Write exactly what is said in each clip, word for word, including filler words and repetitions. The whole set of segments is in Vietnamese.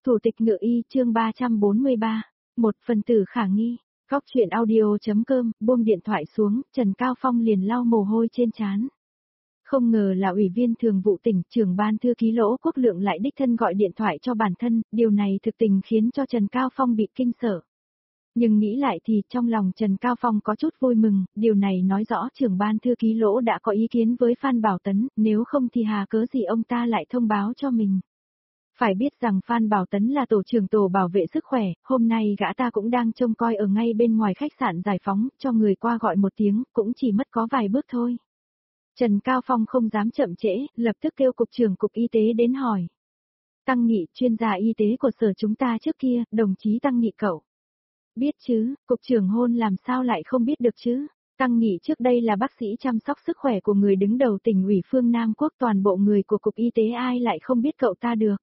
Thủ tịch Ngự Y chương ba trăm bốn mươi ba, một phần tử khả nghi, góc chuyện audio.com, buông điện thoại xuống, Trần Cao Phong liền lau mồ hôi trên trán. Không ngờ là Ủy viên Thường vụ tỉnh, trưởng ban thư ký Lỗ Quốc Lượng lại đích thân gọi điện thoại cho bản thân, điều này thực tình khiến cho Trần Cao Phong bị kinh sợ. Nhưng nghĩ lại thì trong lòng Trần Cao Phong có chút vui mừng, điều này nói rõ trưởng ban thư ký Lỗ đã có ý kiến với Phan Bảo Tấn, nếu không thì hà cớ gì ông ta lại thông báo cho mình. Phải biết rằng Phan Bảo Tấn là tổ trưởng tổ bảo vệ sức khỏe, hôm nay gã ta cũng đang trông coi ở ngay bên ngoài khách sạn Giải Phóng, cho người qua gọi một tiếng, cũng chỉ mất có vài bước thôi. Trần Cao Phong không dám chậm trễ, lập tức kêu cục trưởng cục y tế đến hỏi. Tăng Nghị, chuyên gia y tế của sở chúng ta trước kia, đồng chí Tăng Nghị cậu. Biết chứ, cục trưởng Hôn làm sao lại không biết được chứ? Tăng Nghị trước đây là bác sĩ chăm sóc sức khỏe của người đứng đầu tỉnh ủy phương Nam Quốc, toàn bộ người của cục y tế ai lại không biết cậu ta được.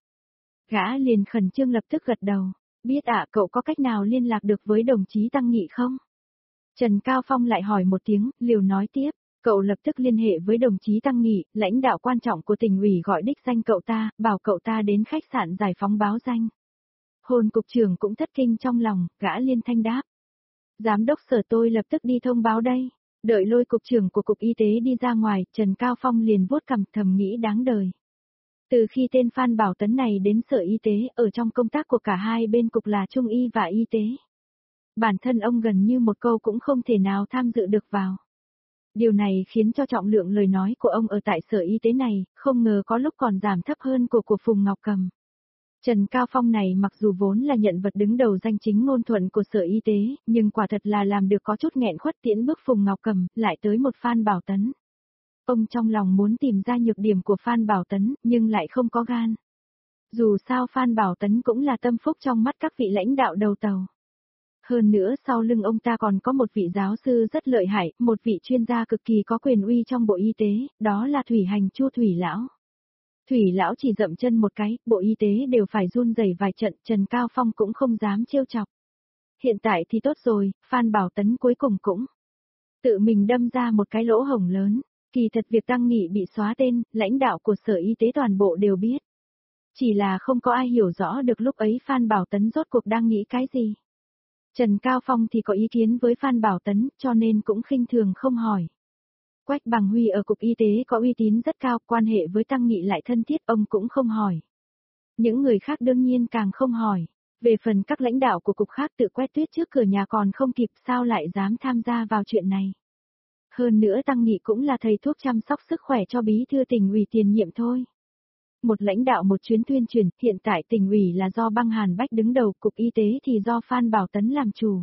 Gã liền khẩn trương lập tức gật đầu. Biết ạ, à, cậu có cách nào liên lạc được với đồng chí Tăng Nghị không? Trần Cao Phong lại hỏi một tiếng, liều nói tiếp. Cậu lập tức liên hệ với đồng chí Tăng Nghị, lãnh đạo quan trọng của tỉnh ủy gọi đích danh cậu ta, bảo cậu ta đến khách sạn Giải Phóng báo danh. Hôn cục trưởng cũng thất kinh trong lòng, gã liên thanh đáp. Giám đốc sở tôi lập tức đi thông báo đây. Đợi lôi cục trưởng của cục y tế đi ra ngoài, Trần Cao Phong liền vuốt cằm thầm nghĩ đáng đời. Từ khi tên Phan Bảo Tấn này đến sở y tế, ở trong công tác của cả hai bên cục là Trung y và y tế. Bản thân ông gần như một câu cũng không thể nào tham dự được vào. Điều này khiến cho trọng lượng lời nói của ông ở tại sở y tế này, không ngờ có lúc còn giảm thấp hơn của của Phùng Ngọc Cầm. Trần Cao Phong này mặc dù vốn là nhận vật đứng đầu danh chính ngôn thuận của sở y tế, nhưng quả thật là làm được có chút nghẹn khuất tiễn bước Phùng Ngọc Cầm, lại tới một Phan Bảo Tấn. Ông trong lòng muốn tìm ra nhược điểm của Phan Bảo Tấn, nhưng lại không có gan. Dù sao Phan Bảo Tấn cũng là tâm phúc trong mắt các vị lãnh đạo đầu tàu. Hơn nữa sau lưng ông ta còn có một vị giáo sư rất lợi hại, một vị chuyên gia cực kỳ có quyền uy trong bộ y tế, đó là Thủy Hành Chu Thủy Lão. Thủy Lão chỉ dậm chân một cái, bộ y tế đều phải run rẩy vài trận, Trần Cao Phong cũng không dám trêu chọc. Hiện tại thì tốt rồi, Phan Bảo Tấn cuối cùng cũng tự mình đâm ra một cái lỗ hổng lớn. Kỳ thật việc Tăng Nghị bị xóa tên, lãnh đạo của sở y tế toàn bộ đều biết. Chỉ là không có ai hiểu rõ được lúc ấy Phan Bảo Tấn rốt cuộc đang nghĩ cái gì. Trần Cao Phong thì có ý kiến với Phan Bảo Tấn, cho nên cũng khinh thường không hỏi. Quách Bằng Huy ở cục y tế có uy tín rất cao, quan hệ với Tăng Nghị lại thân thiết, ông cũng không hỏi. Những người khác đương nhiên càng không hỏi. Về phần các lãnh đạo của cục khác tự quét tuyết trước cửa nhà còn không kịp, sao lại dám tham gia vào chuyện này. Hơn nữa Tăng Nghị cũng là thầy thuốc chăm sóc sức khỏe cho bí thư tỉnh ủy tiền nhiệm thôi. Một lãnh đạo một chuyến tuyên truyền, hiện tại tỉnh ủy là do Băng Hàn Bách đứng đầu, cục y tế thì do Phan Bảo Tấn làm chủ.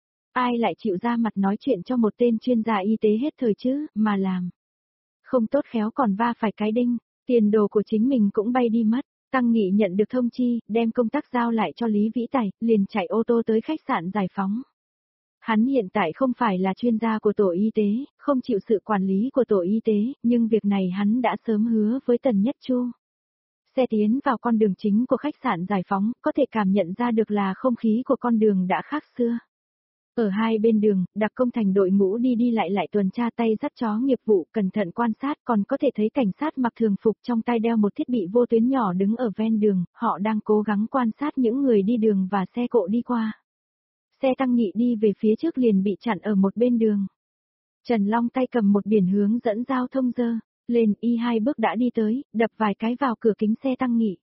Ai lại chịu ra mặt nói chuyện cho một tên chuyên gia y tế hết thời chứ, mà làm. Không tốt khéo còn va phải cái đinh, tiền đồ của chính mình cũng bay đi mất. Tăng Nghị nhận được thông chi, đem công tác giao lại cho Lý Vĩ Tài, liền chạy ô tô tới khách sạn Giải Phóng. Hắn hiện tại không phải là chuyên gia của tổ y tế, không chịu sự quản lý của tổ y tế, nhưng việc này hắn đã sớm hứa với Tần Nhất Chu. Xe tiến vào con đường chính của khách sạn Giải Phóng, có thể cảm nhận ra được là không khí của con đường đã khác xưa. Ở hai bên đường, đặc công thành đội ngũ đi đi lại lại tuần tra tay dắt chó nghiệp vụ, cẩn thận quan sát, còn có thể thấy cảnh sát mặc thường phục trong tay đeo một thiết bị vô tuyến nhỏ đứng ở ven đường, họ đang cố gắng quan sát những người đi đường và xe cộ đi qua. Xe Tăng Nghị đi về phía trước liền bị chặn ở một bên đường. Trần Long tay cầm một biển hướng dẫn giao thông dơ, lên y hai bước đã đi tới, đập vài cái vào cửa kính xe Tăng Nghị.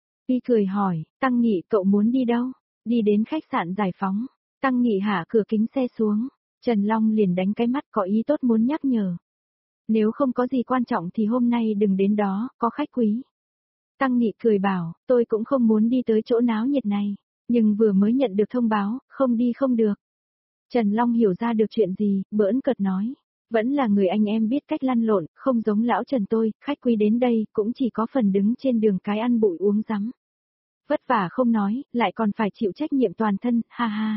Y cười hỏi, Tăng Nghị cậu muốn đi đâu? Đi đến khách sạn Giải Phóng. Tăng Nghị hạ cửa kính xe xuống. Trần Long liền đánh cái mắt có ý tốt muốn nhắc nhở. Nếu không có gì quan trọng thì hôm nay đừng đến đó, có khách quý. Tăng Nghị cười bảo, tôi cũng không muốn đi tới chỗ náo nhiệt này. Nhưng vừa mới nhận được thông báo, không đi không được. Trần Long hiểu ra được chuyện gì, bỡn cợt nói. Vẫn là người anh em biết cách lăn lộn, không giống lão Trần tôi, khách quý đến đây cũng chỉ có phần đứng trên đường cái ăn bụi uống rắm. Vất vả không nói, lại còn phải chịu trách nhiệm toàn thân, ha ha.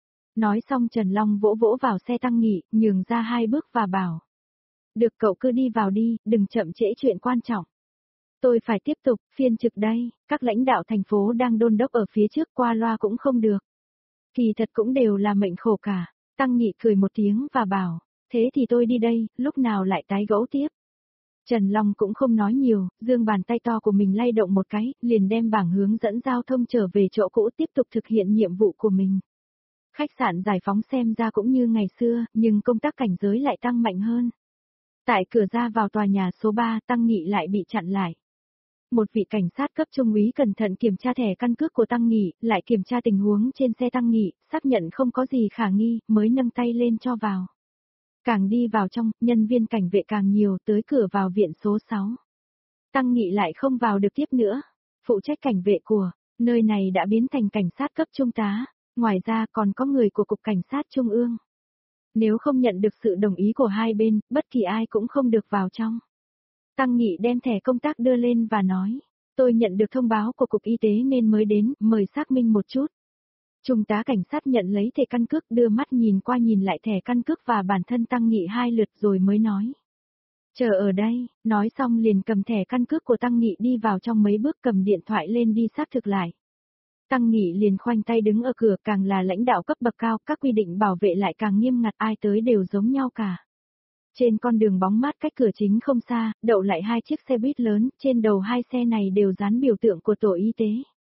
Nói xong Trần Long vỗ vỗ vào xe Tăng Nghị, nhường ra hai bước và bảo. Được cậu cứ đi vào đi, đừng chậm trễ chuyện quan trọng. Tôi phải tiếp tục, phiên trực đây, các lãnh đạo thành phố đang đôn đốc ở phía trước qua loa cũng không được. Kỳ thật cũng đều là mệnh khổ cả, Tăng Nghị cười một tiếng và bảo, thế thì tôi đi đây, lúc nào lại tái gẫu tiếp. Trần Long cũng không nói nhiều, giương bàn tay to của mình lay động một cái, liền đem bảng hướng dẫn giao thông trở về chỗ cũ tiếp tục thực hiện nhiệm vụ của mình. Khách sạn giải phóng xem ra cũng như ngày xưa, nhưng công tác cảnh giới lại tăng mạnh hơn. Tại cửa ra vào tòa nhà số ba, Tăng Nghị lại bị chặn lại. Một vị cảnh sát cấp trung úy cẩn thận kiểm tra thẻ căn cước của Tăng Nghị, lại kiểm tra tình huống trên xe Tăng Nghị, xác nhận không có gì khả nghi, mới nâng tay lên cho vào. Càng đi vào trong, nhân viên cảnh vệ càng nhiều, tới cửa vào viện số sáu. Tăng Nghị lại không vào được tiếp nữa. Phụ trách cảnh vệ của nơi này đã biến thành cảnh sát cấp trung tá, ngoài ra còn có người của Cục Cảnh sát Trung ương. Nếu không nhận được sự đồng ý của hai bên, bất kỳ ai cũng không được vào trong. Tăng Nghị đem thẻ công tác đưa lên và nói, tôi nhận được thông báo của Cục Y tế nên mới đến, mời xác minh một chút. Trung tá cảnh sát nhận lấy thẻ căn cước, đưa mắt nhìn qua nhìn lại thẻ căn cước và bản thân Tăng Nghị hai lượt rồi mới nói. Chờ ở đây, nói xong liền cầm thẻ căn cước của Tăng Nghị đi vào trong mấy bước, cầm điện thoại lên đi xác thực lại. Tăng Nghị liền khoanh tay đứng ở cửa, càng là lãnh đạo cấp bậc cao, các quy định bảo vệ lại càng nghiêm ngặt, ai tới đều giống nhau cả. Trên con đường bóng mát cách cửa chính không xa, đậu lại hai chiếc xe buýt lớn, trên đầu hai xe này đều dán biểu tượng của tổ y tế.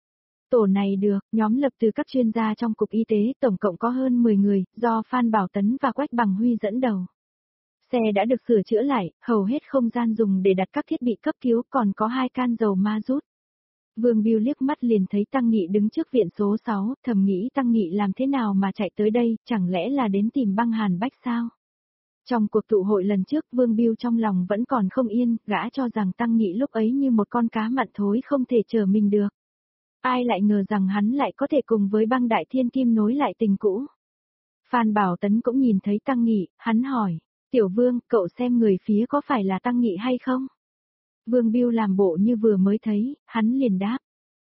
Tổ này được, nhóm lập từ các chuyên gia trong Cục Y tế, tổng cộng có hơn mười người, do Phan Bảo Tấn và Quách Bằng Huy dẫn đầu. Xe đã được sửa chữa lại, hầu hết không gian dùng để đặt các thiết bị cấp cứu, còn có hai can dầu ma rút. Vương Biêu liếc mắt liền thấy Tăng Nghị đứng trước viện số sáu, thầm nghĩ Tăng Nghị làm thế nào mà chạy tới đây, chẳng lẽ là đến tìm băng Hàn Bách sao? Trong cuộc tụ hội lần trước, Vương Biêu trong lòng vẫn còn không yên, gã cho rằng Tăng Nghị lúc ấy như một con cá mặn thối không thể chờ mình được. Ai lại ngờ rằng hắn lại có thể cùng với băng Đại Thiên Kim nối lại tình cũ. Phan Bảo Tấn cũng nhìn thấy Tăng Nghị, hắn hỏi, Tiểu Vương, cậu xem người phía có phải là Tăng Nghị hay không? Vương Biêu làm bộ như vừa mới thấy, hắn liền đáp.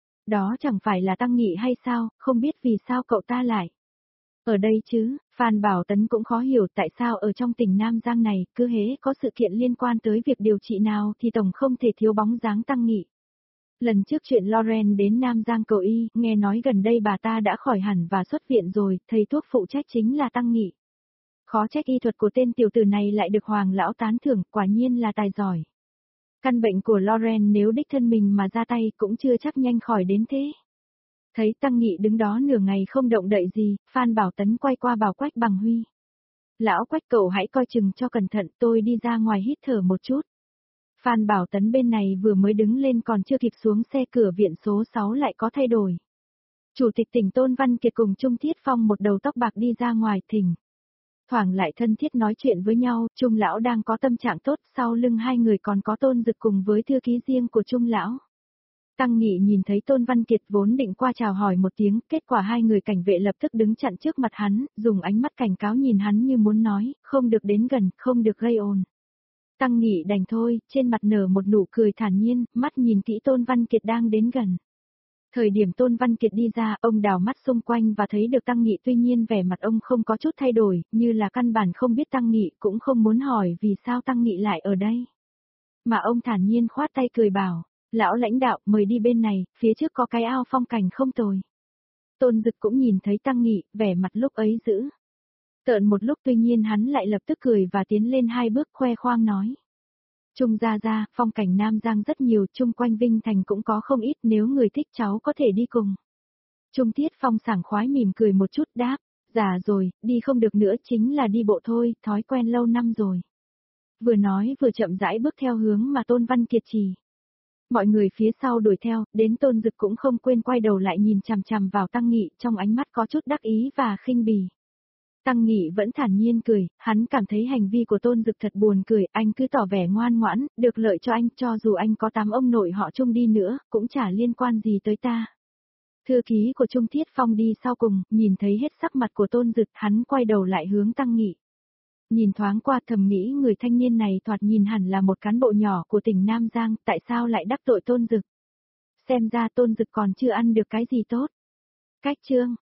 Đó chẳng phải là Tăng Nghị hay sao, không biết vì sao cậu ta lại. Ở đây chứ, Phan Bảo Tấn cũng khó hiểu tại sao ở trong tỉnh Nam Giang này, cứ hễ có sự kiện liên quan tới việc điều trị nào thì tổng không thể thiếu bóng dáng Tăng Nghị. Lần trước chuyện Lauren đến Nam Giang cầu y, nghe nói gần đây bà ta đã khỏi hẳn và xuất viện rồi, thầy thuốc phụ trách chính là Tăng Nghị. Khó trách y thuật của tên tiểu tử này lại được Hoàng lão tán thưởng, quả nhiên là tài giỏi. Căn bệnh của Lauren nếu đích thân mình mà ra tay cũng chưa chắc nhanh khỏi đến thế. Thấy Tăng Nghị đứng đó nửa ngày không động đậy gì, Phan Bảo Tấn quay qua bảo Quách Bằng Huy. Lão Quách, cậu hãy coi chừng cho cẩn thận, tôi đi ra ngoài hít thở một chút. Phan Bảo Tấn bên này vừa mới đứng lên còn chưa kịp xuống xe, cửa viện số sáu lại có thay đổi. Chủ tịch tỉnh Tôn Văn Kiệt cùng Trung Thiết Phong một đầu tóc bạc đi ra ngoài thỉnh. Thoảng lại thân thiết nói chuyện với nhau, Trung lão đang có tâm trạng tốt, sau lưng hai người còn có Tôn Dực cùng với thư ký riêng của Trung lão. Tăng Nghị nhìn thấy Tôn Văn Kiệt vốn định qua chào hỏi một tiếng, kết quả hai người cảnh vệ lập tức đứng chặn trước mặt hắn, dùng ánh mắt cảnh cáo nhìn hắn như muốn nói, không được đến gần, không được gây ồn. Tăng Nghị đành thôi, trên mặt nở một nụ cười thản nhiên, mắt nhìn kỹ Tôn Văn Kiệt đang đến gần. Thời điểm Tôn Văn Kiệt đi ra, ông đào mắt xung quanh và thấy được Tăng Nghị, tuy nhiên vẻ mặt ông không có chút thay đổi, như là căn bản không biết Tăng Nghị, cũng không muốn hỏi vì sao Tăng Nghị lại ở đây. Mà ông thản nhiên khoát tay cười bảo, lão lãnh đạo, mời đi bên này, phía trước có cái ao phong cảnh không tồi. Tôn Dực cũng nhìn thấy Tăng Nghị, vẻ mặt lúc ấy giữ tợn một lúc, tuy nhiên hắn lại lập tức cười và tiến lên hai bước khoe khoang nói. Trung gia gia, phong cảnh Nam Giang rất nhiều, chung quanh Vinh Thành cũng có không ít, nếu người thích cháu có thể đi cùng. Trung Thiết Phong sảng khoái mỉm cười một chút đáp, già rồi, đi không được nữa, chính là đi bộ thôi, thói quen lâu năm rồi. Vừa nói vừa chậm rãi bước theo hướng mà Tôn Văn Kiệt chỉ. Mọi người phía sau đuổi theo, đến Tôn Dực cũng không quên quay đầu lại nhìn chằm chằm vào Tăng Nghị, trong ánh mắt có chút đắc ý và khinh bỉ. Tăng Nghị vẫn thản nhiên cười, hắn cảm thấy hành vi của Tôn Dực thật buồn cười, anh cứ tỏ vẻ ngoan ngoãn, được lợi cho anh, cho dù anh có tám ông nội họ Trung đi nữa, cũng chả liên quan gì tới ta. Thư ký của Trung Thiết Phong đi sau cùng, nhìn thấy hết sắc mặt của Tôn Dực, hắn quay đầu lại hướng Tăng Nghị. Nhìn thoáng qua thầm nghĩ người thanh niên này thoạt nhìn hẳn là một cán bộ nhỏ của tỉnh Nam Giang, tại sao lại đắc tội Tôn Dực? Xem ra Tôn Dực còn chưa ăn được cái gì tốt. Cách chương